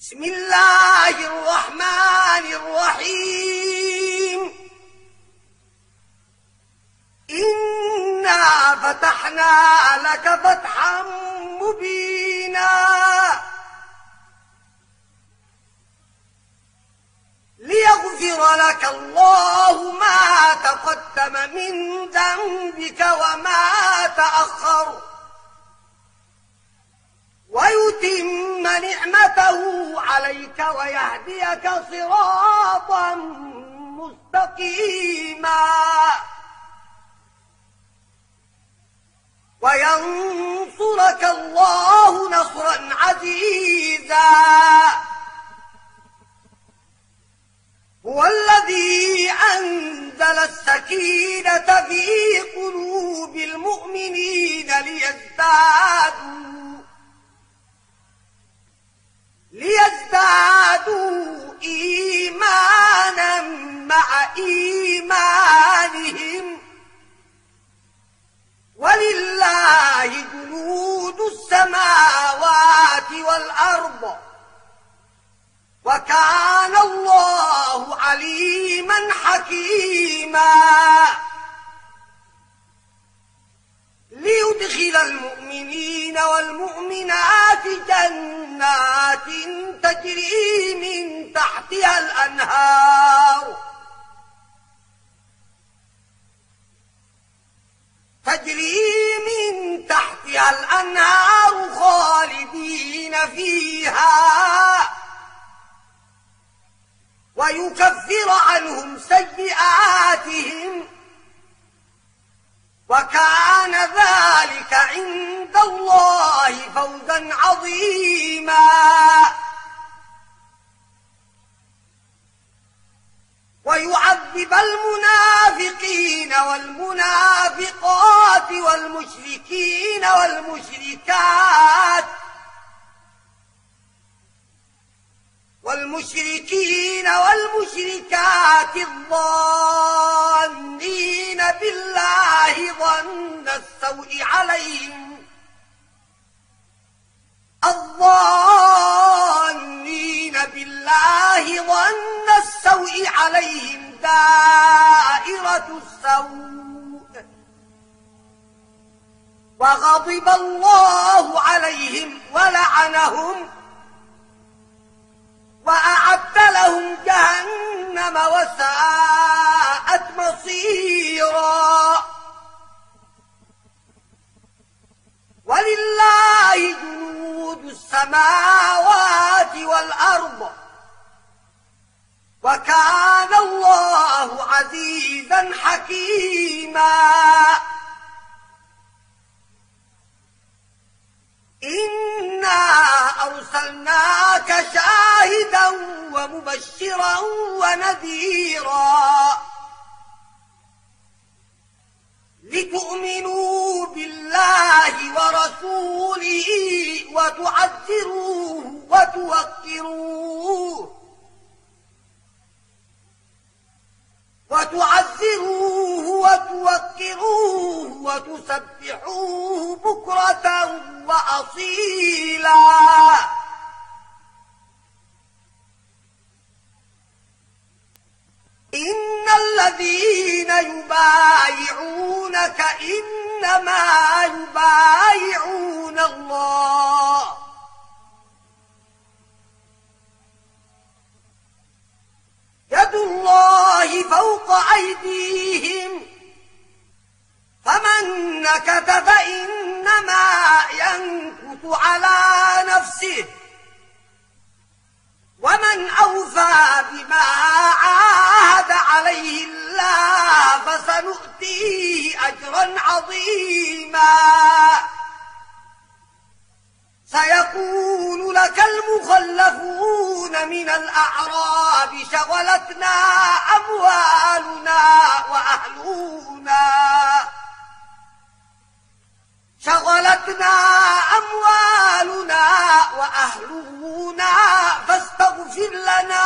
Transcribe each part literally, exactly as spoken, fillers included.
بسم الله الرحمن الرحيم. إنا فتحنا لك فتحا مبينا ليغفر لك الله ما تقدم من ذنبك وما تأخر ويتم نعمته عليك ويهديك صراطا مستقيما وينصرك الله نصرا عزيزا. هو الذي أنزل السكينة في قلوب المؤمنين ليزدادوا ليزدادوا إيمانا مع إيمانهم ولله جنود السماوات والأرض وكان الله عليما حكيما. ليدخل المؤمنين والمؤمنات جنات تجري من تحتها الأنهار تجري من تحتها الأنهار خالدين فيها ويكفر عنهم سيئاتهم وكان ذلك عند الله فوزا عظيما. ويعذب المنافقين والمنافقات والمشركين والمشركات والمشركين والمشركات الظانين بالله ظن السوء عليهم الظانين بالله ظن السوء عليهم دائرة السوء وغضب الله عليهم ولعنهم وأعد لهم جهنم وساءت مصيرا. ولله جنود السماوات والأرض وكان الله عزيزا حكيما. إنا أرسلناك شاهدا ومبشرا ونذيرا لتؤمنوا بالله ورسوله وتعزروه وتوقروه وتعزروه وتوقروه وتسبحوه بكرة وأصيلا. إن الذين يبايعونك إنما يبايعون الله يد الله فوق أيديهم فمن نكث فإنما ينكث على نفسه ومن أوفى بما عاهد عليه الله فسنؤتيه أجرا عظيما. سيقول لك المخلفون من الأعراب شغلتنا أموالنا وأهلنا شغلتنا أموالنا وأهلنا فاستغفر لنا.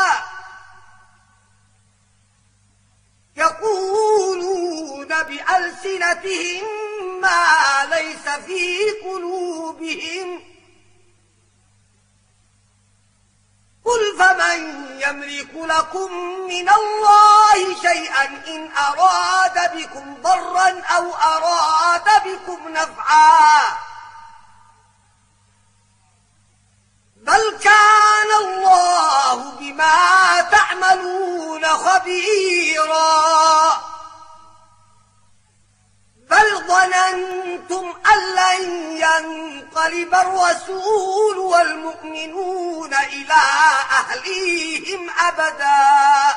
يقولون بألسنتهم ما ليس في قلوبهم يملك لكم من الله شيئا إن أراد بكم ضرا أو أراد بكم نفعا بل كان الله بما تعملون خبيرا بل ظننتم أن لن ينقلب الرسول والمؤمنون إلى أهليهم أبدا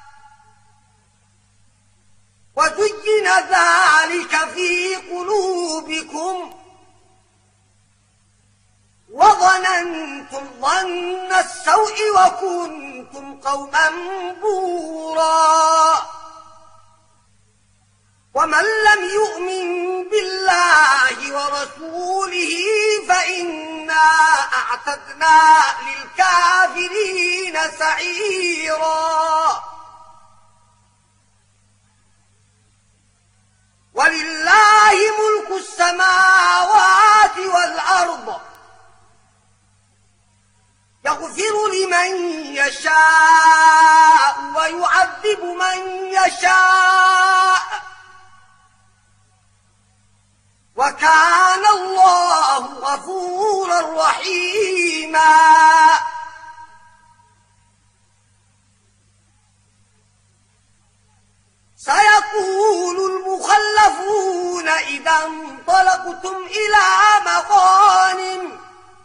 وزين ذلك في قلوبكم وظننتم ظن السوء وكنتم قوما بورا ومن لم يؤمن بالله ورسوله فإنا أعتدنا للكافرين سعيرا ولله ملك السماوات والأرض يغفر لمن يشاء ويعذب من يشاء وكان الله غفورا رحيما سيقول المخلفون إذا انطلقتم إلى مغانم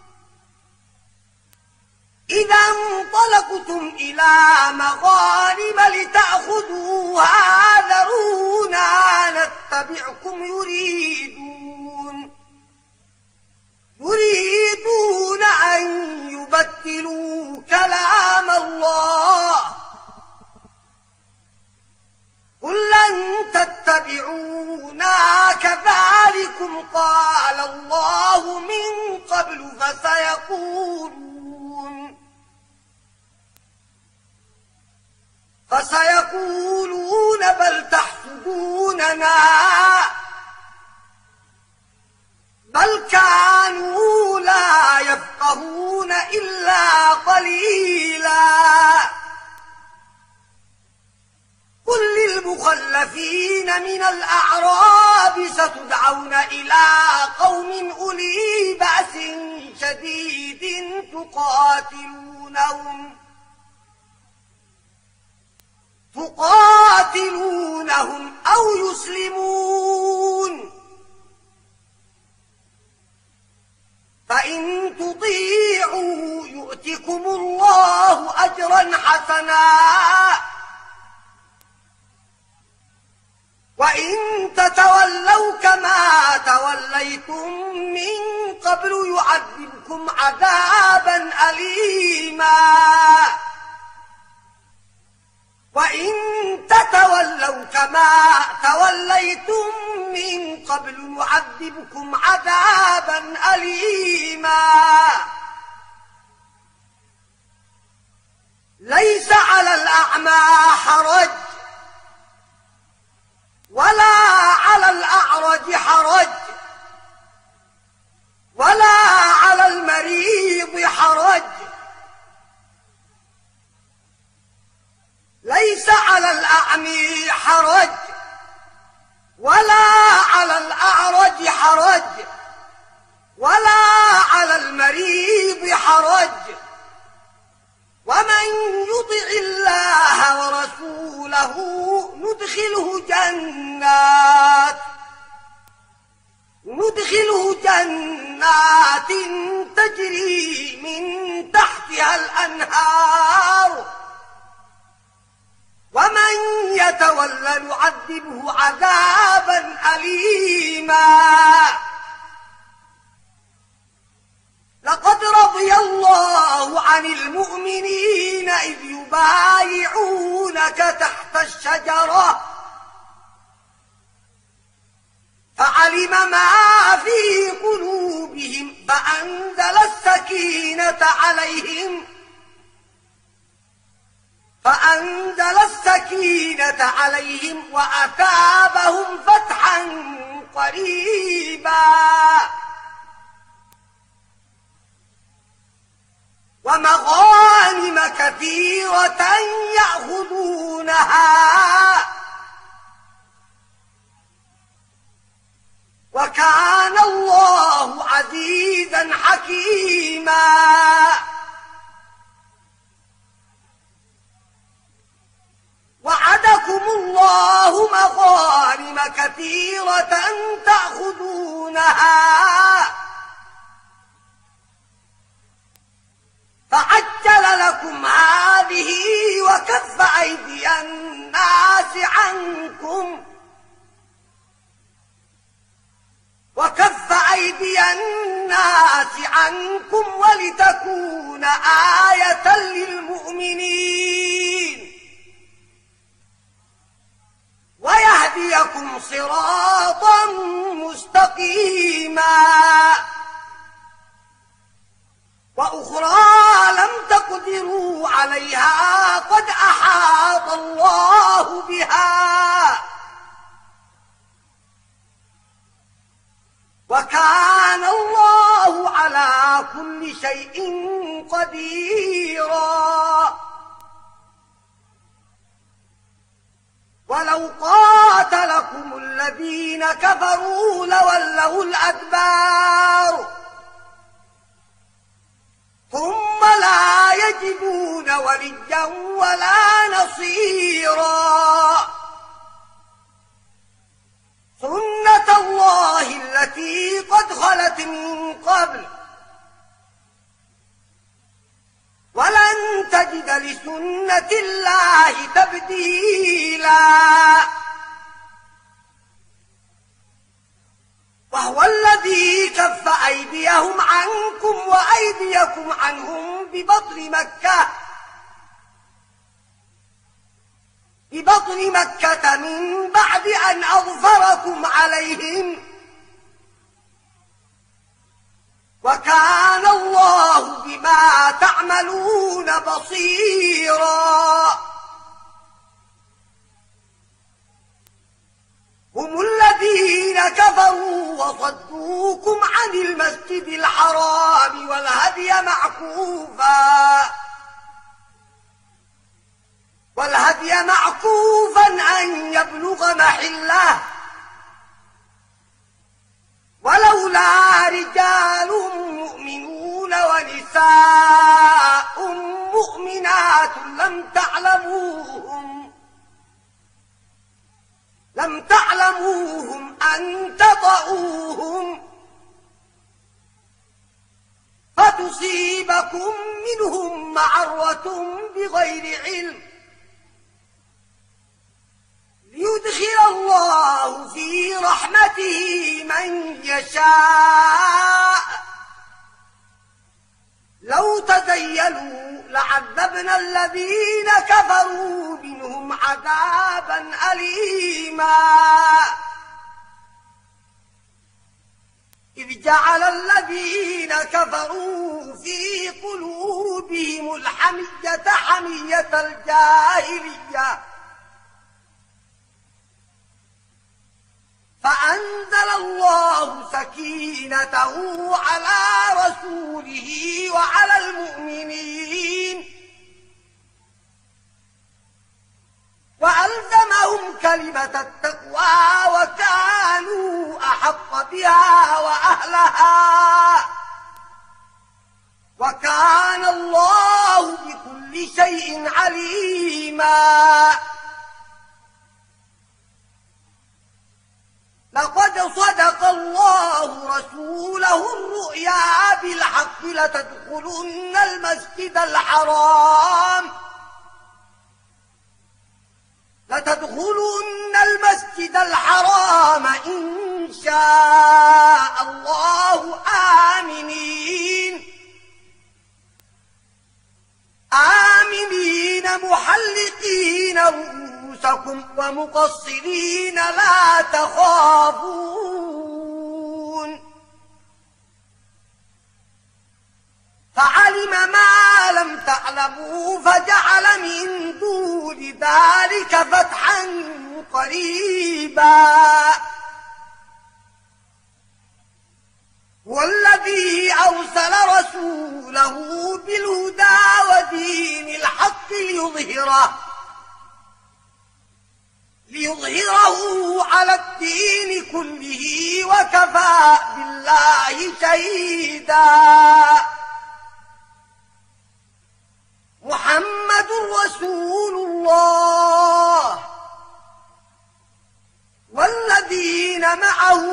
إذا انطلقتم إلى مغانم لتأخذوها ذرونا نتبعكم يريدون يريدون أن يبدلوا كلام الله قل لن تتبعونا كذلكم قال الله من قبل فسيقولون فسيقولون بل تحسدوننا بل كانوا لا يفقهون إلا قليلا قل للمخلفين من الأعراب ستدعون إلى قوم أولي بأس شديد تقاتلونهم تقاتلونهم أو يسلمون فإن تطيعوا يؤتكم الله أجرا حسنا وإن تتولوا كما توليتم من قبل يعذبكم عذابا أليما وإن تتولوا كما توليتم من قبل يعذبكم عذابا أليما ليس على الأعمى حرج ولا على الأعرج حرج ولا على المريض حرج ليس على الأعمي حرج ولا على الأعرج حرج ولا على المريض حرج ومن يطع الله ورسوله ندخله جنات ندخله جنات تجري من تحتها الأنهار ومن يتولى نعذبه عذابا أليما لقد رضي الله عن المؤمنين إذ يبايعونك تحت الشجرة فعلم ما في قلوبهم فأنزل السكينة عليهم فأنزل السكينة عليهم وأثابهم فتحا قريبا ومغانم ومغانم كثيرة يأخذونها وكان الله عزيزا حكيما. وعدكم الله مغانم كثيرة تأخذونها فعجل لكم هذه وكف أيدي الناس عنكم وكف أيدي الناس عنكم ولتكون آية للمؤمنين ويهديكم صراطا مستقيما. وأخرى لم تقدروا عليها قد أحاط الله بها وكان الله على كل شيء قديرا. ولو قاتلكم الذين كفروا لولوا الأدبار ثم لا يجدون وليا ولا نصيرا. سنة الله التي قد خلت من قبل ولن تجد لسنة الله تبديلا. وهو الذي كف أيديهم عنكم وأيديكم عنهم ببطن مكة ببطن مكة من بعد أن أظفركم عليهم وكان الله بما تعملون بصيرا. هم الذين كفروا وصدوكم عن المسجد الحرام والهدي معكوفا والهدي معكوفا أن يبلغ محله ولولا رجال مؤمنون ونساء مؤمنات لم تعلموهم لم تعلموهم أن تطؤوهم فتصيبكم منهم معرة بغير علم ليدخل الله في رحمته من يشاء. لو تزيلوا لعذبنا الذين كفروا منهم عذابا أليما. إذ جعل الذين كفروا في قلوبهم الحمية حمية الجاهلية فأنزل الله سكينته على رسوله وعلى المؤمنين وألزمهم كلمة التقوى وكانوا أحق بها وأهلها وكان الله بكل شيء عليما. لقد صدق الله رسوله الرؤيا بالحق لتدخلن المسجد الحرام لتدخلن المسجد الحرام إن شاء الله آمنين آمنين محلقين رؤوسكم ومقصرين لا تخافون فعلم ما لم تعلموا فجعل من دون ذلك فتحا قريبا. والذي أرسل رسوله بالهدى ودين ليظهره ليظهره على الدين كله وكفى بالله شهيدا. محمد رسول الله والذين معه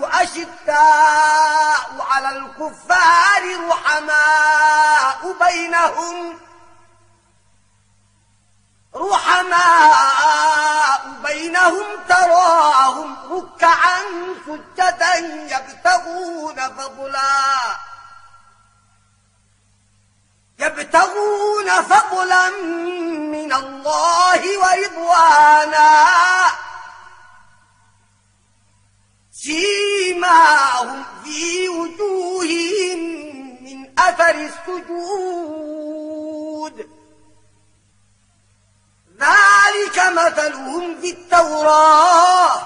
أشداء على الكفار رحماء بينهم رحماء بينهم تراهم ركعا سجدا يبتغون فضلا يبتغون فضلا من الله ورضوانا سيماهم في وجوههم من أثر السجود ذلك مثلهم في التوراة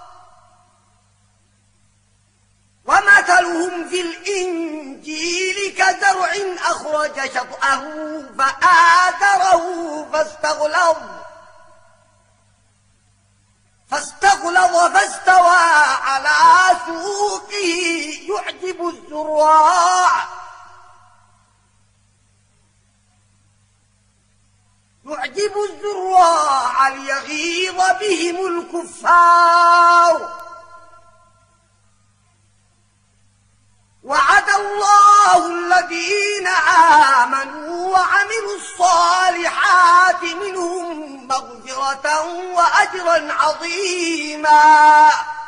ومثلهم في الإنجيل كزرع أخرج شطأه فآزره فاستغلظ فاستغلظ فاستوى على سوقه يعجب الزراع يعجب الزراع ليغيظ بهم الكفار. وعد الله الذين آمنوا وعملوا الصالحات منهم مغفرة وأجرا عظيما.